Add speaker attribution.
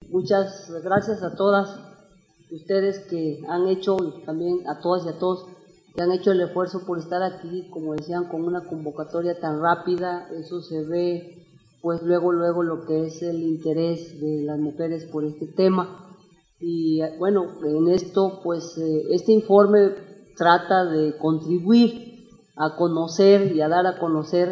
Speaker 1: muchas gracias a todas ustedes que han hecho, y también a todas y a todos que han hecho el esfuerzo por estar aquí, como decían, con una convocatoria tan rápida. Eso se ve pues luego lo que es el interés de las mujeres por este tema. Y bueno, en esto pues este informe trata de contribuir a conocer y a dar a conocer